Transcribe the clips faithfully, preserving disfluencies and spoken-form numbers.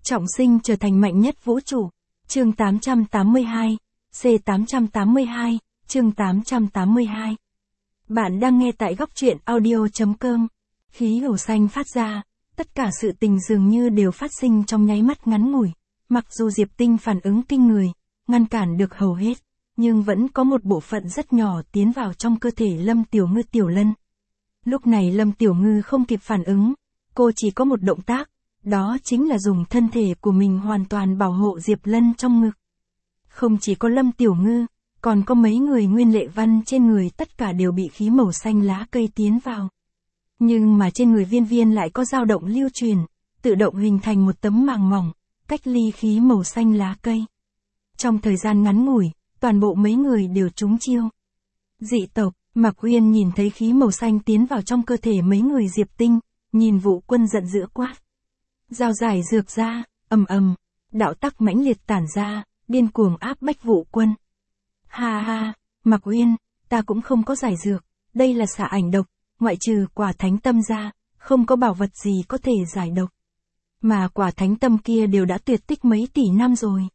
Trọng sinh trở thành mạnh nhất vũ trụ. Chương tám trăm tám mươi hai, C tám trăm tám mươi hai, chương tám trăm tám mươi hai. Bạn đang nghe tại góc truyện audio chấm com. Khí hổ xanh phát ra, tất cả sự tình dường như đều phát sinh trong nháy mắt ngắn ngủi. Mặc dù Diệp Tinh phản ứng kinh người, ngăn cản được hầu hết, nhưng vẫn có một bộ phận rất nhỏ tiến vào trong cơ thể Lâm Tiểu Ngư Tiểu Lân. Lúc này Lâm Tiểu Ngư không kịp phản ứng, cô chỉ có một động tác, đó chính là dùng thân thể của mình hoàn toàn bảo hộ Diệp Lân trong ngực. Không chỉ có Lâm Tiểu Ngư, còn có mấy người Nguyên Lệ Văn trên người tất cả đều bị khí màu xanh lá cây tiến vào. Nhưng mà trên người Viên Viên lại có dao động lưu truyền, tự động hình thành một tấm màng mỏng, cách ly khí màu xanh lá cây. Trong thời gian ngắn ngủi, toàn bộ mấy người đều trúng chiêu. Dị tộc, Mạc Uyên nhìn thấy khí màu xanh tiến vào trong cơ thể mấy người Diệp Tinh, nhìn Vũ Quân giận dữ quát. Dao giải dược ra, ầm ầm, đạo tắc mãnh liệt tản ra, điên cuồng áp bách Vũ Quân. Ha ha, Mạc Uyên, ta cũng không có giải dược, đây là xạ ảnh độc, ngoại trừ quả thánh tâm ra, không có bảo vật gì có thể giải độc. Mà quả thánh tâm kia đều đã tuyệt tích mấy tỷ năm rồi.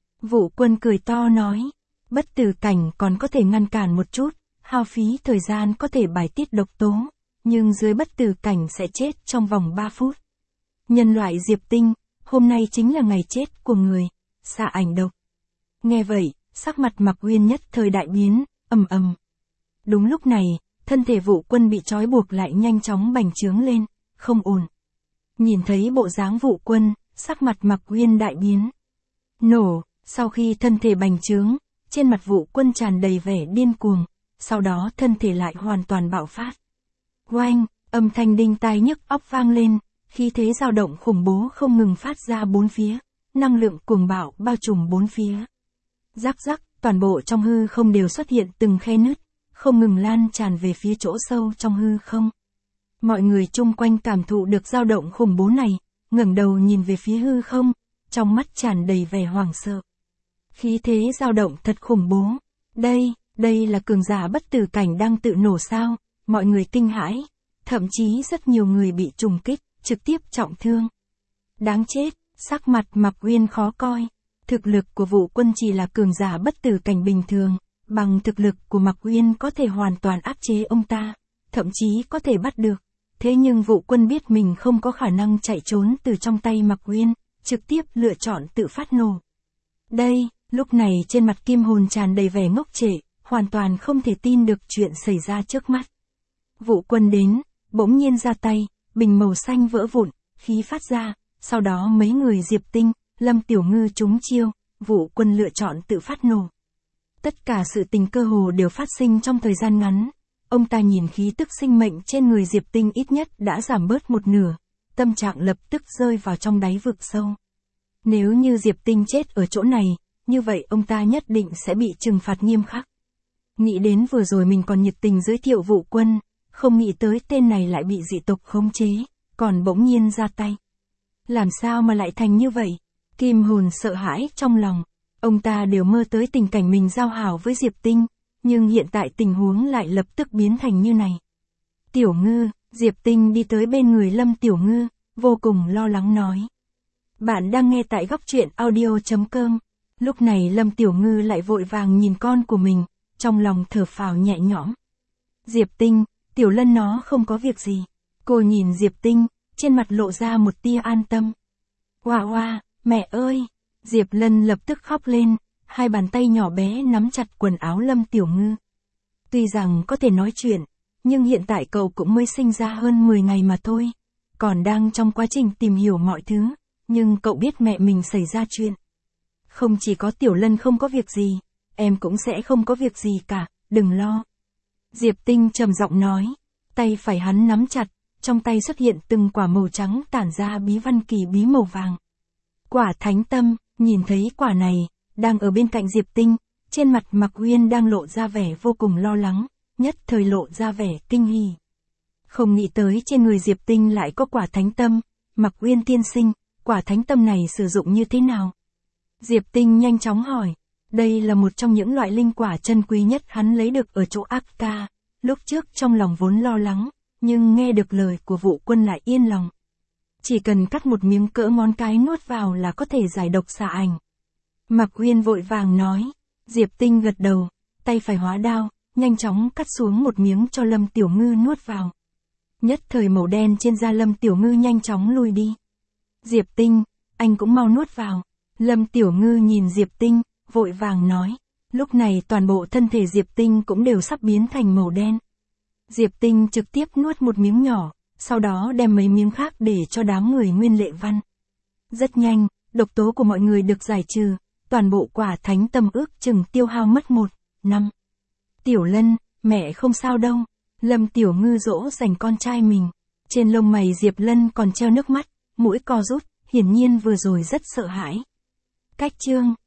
Vũ Quân cười to nói, bất tử cảnh còn có thể ngăn cản một chút, hao phí thời gian có thể bài tiết độc tố, nhưng dưới bất tử cảnh sẽ chết trong vòng ba phút. Nhân loại Diệp Tinh, hôm nay chính là ngày chết của người, xạ ảnh độc. Nghe vậy, sắc mặt Mạc Uyên nhất thời đại biến, ầm ầm. Đúng lúc này, thân thể Vũ Quân bị trói buộc lại nhanh chóng bành trướng lên, không ổn. Nhìn thấy bộ dáng Vũ Quân, sắc mặt Mạc Uyên đại biến. Nổ, sau khi thân thể bành trướng, trên mặt Vũ Quân tràn đầy vẻ điên cuồng, sau đó thân thể lại hoàn toàn bạo phát. Oanh, âm thanh đinh tai nhức óc vang lên, khí thế dao động khủng bố không ngừng phát ra bốn phía, năng lượng cuồng bạo bao trùm bốn phía. Rắc rắc, toàn bộ trong hư không đều xuất hiện từng khe nứt, không ngừng lan tràn về phía chỗ sâu trong hư không. Mọi người chung quanh cảm thụ được dao động khủng bố này, ngẩng đầu nhìn về phía hư không, trong mắt tràn đầy vẻ hoảng sợ. Khí thế dao động thật khủng bố. Đây, đây là cường giả bất tử cảnh đang tự nổ sao? Mọi người kinh hãi, thậm chí rất nhiều người bị trùng kích, trực tiếp trọng thương. Đáng chết, sắc mặt Mạc Uyên khó coi. Thực lực của Vũ Quân chỉ là cường giả bất tử cảnh bình thường, bằng thực lực của Mạc Uyên có thể hoàn toàn áp chế ông ta, thậm chí có thể bắt được. Thế nhưng Vũ Quân biết mình không có khả năng chạy trốn từ trong tay Mạc Uyên, trực tiếp lựa chọn tự phát nổ. Đây, lúc này trên mặt Kim Hồn tràn đầy vẻ ngốc trệ, hoàn toàn không thể tin được chuyện xảy ra trước mắt. Vũ Quân đến, bỗng nhiên ra tay, bình màu xanh vỡ vụn, khí phát ra, sau đó mấy người Diệp Tinh, Lâm Tiểu Ngư trúng chiêu, Vũ Quân lựa chọn tự phát nổ. Tất cả sự tình cơ hồ đều phát sinh trong thời gian ngắn. Ông ta nhìn khí tức sinh mệnh trên người Diệp Tinh ít nhất đã giảm bớt một nửa, tâm trạng lập tức rơi vào trong đáy vực sâu. Nếu như Diệp Tinh chết ở chỗ này, như vậy ông ta nhất định sẽ bị trừng phạt nghiêm khắc. Nghĩ đến vừa rồi mình còn nhiệt tình giới thiệu Vũ Quân, không nghĩ tới tên này lại bị dị tộc khống chế, còn bỗng nhiên ra tay. Làm sao mà lại thành như vậy? Kim Hồn sợ hãi trong lòng, ông ta đều mơ tới tình cảnh mình giao hảo với Diệp Tinh, nhưng hiện tại tình huống lại lập tức biến thành như này. Tiểu Ngư, Diệp Tinh đi tới bên người Lâm Tiểu Ngư, vô cùng lo lắng nói. Bạn đang nghe tại góc truyện audio chấm com. Lúc này Lâm Tiểu Ngư lại vội vàng nhìn con của mình, trong lòng thở phào nhẹ nhõm. Diệp Tinh, Tiểu Lân nó không có việc gì. Cô nhìn Diệp Tinh, trên mặt lộ ra một tia an tâm. Oa oa, mẹ ơi! Diệp Lân lập tức khóc lên, hai bàn tay nhỏ bé nắm chặt quần áo Lâm Tiểu Ngư. Tuy rằng có thể nói chuyện, nhưng hiện tại cậu cũng mới sinh ra hơn mười ngày mà thôi, còn đang trong quá trình tìm hiểu mọi thứ, nhưng cậu biết mẹ mình xảy ra chuyện. Không chỉ có Tiểu Lân không có việc gì, em cũng sẽ không có việc gì cả, đừng lo. Diệp Tinh trầm giọng nói, tay phải hắn nắm chặt, trong tay xuất hiện từng quả màu trắng tản ra bí văn kỳ bí màu vàng. Quả thánh tâm, nhìn thấy quả này, đang ở bên cạnh Diệp Tinh, trên mặt Mạc Uyên đang lộ ra vẻ vô cùng lo lắng, nhất thời lộ ra vẻ kinh hỉ. Không nghĩ tới trên người Diệp Tinh lại có quả thánh tâm, Mạc Uyên tiên sinh, quả thánh tâm này sử dụng như thế nào? Diệp Tinh nhanh chóng hỏi, đây là một trong những loại linh quả chân quý nhất hắn lấy được ở chỗ Ác Ca, lúc trước trong lòng vốn lo lắng, nhưng nghe được lời của Vũ Quân lại yên lòng. chỉ cần cắt một miếng cỡ ngón cái nuốt vào là có thể giải độc xạ ảnh. Mạc Uyên vội vàng nói. Diệp Tinh gật đầu, tay phải hóa đao, nhanh chóng cắt xuống một miếng cho Lâm Tiểu Ngư nuốt vào. Nhất thời màu đen trên da Lâm Tiểu Ngư nhanh chóng lui đi. Diệp Tinh, anh cũng mau nuốt vào. Lâm Tiểu Ngư nhìn Diệp Tinh, vội vàng nói. Lúc này toàn bộ thân thể Diệp Tinh cũng đều sắp biến thành màu đen. Diệp Tinh trực tiếp nuốt một miếng nhỏ, sau đó đem mấy miếng khác để cho đám người Nguyên Lệ Văn. Rất nhanh, độc tố của mọi người được giải trừ, toàn bộ quả thánh tâm ước chừng tiêu hao mất một, năm. Tiểu Lân, mẹ không sao đâu. Lâm Tiểu Ngư dỗ dành con trai mình. Trên lông mày Diệp Lân còn treo nước mắt, mũi co rút, hiển nhiên vừa rồi rất sợ hãi. Cách chương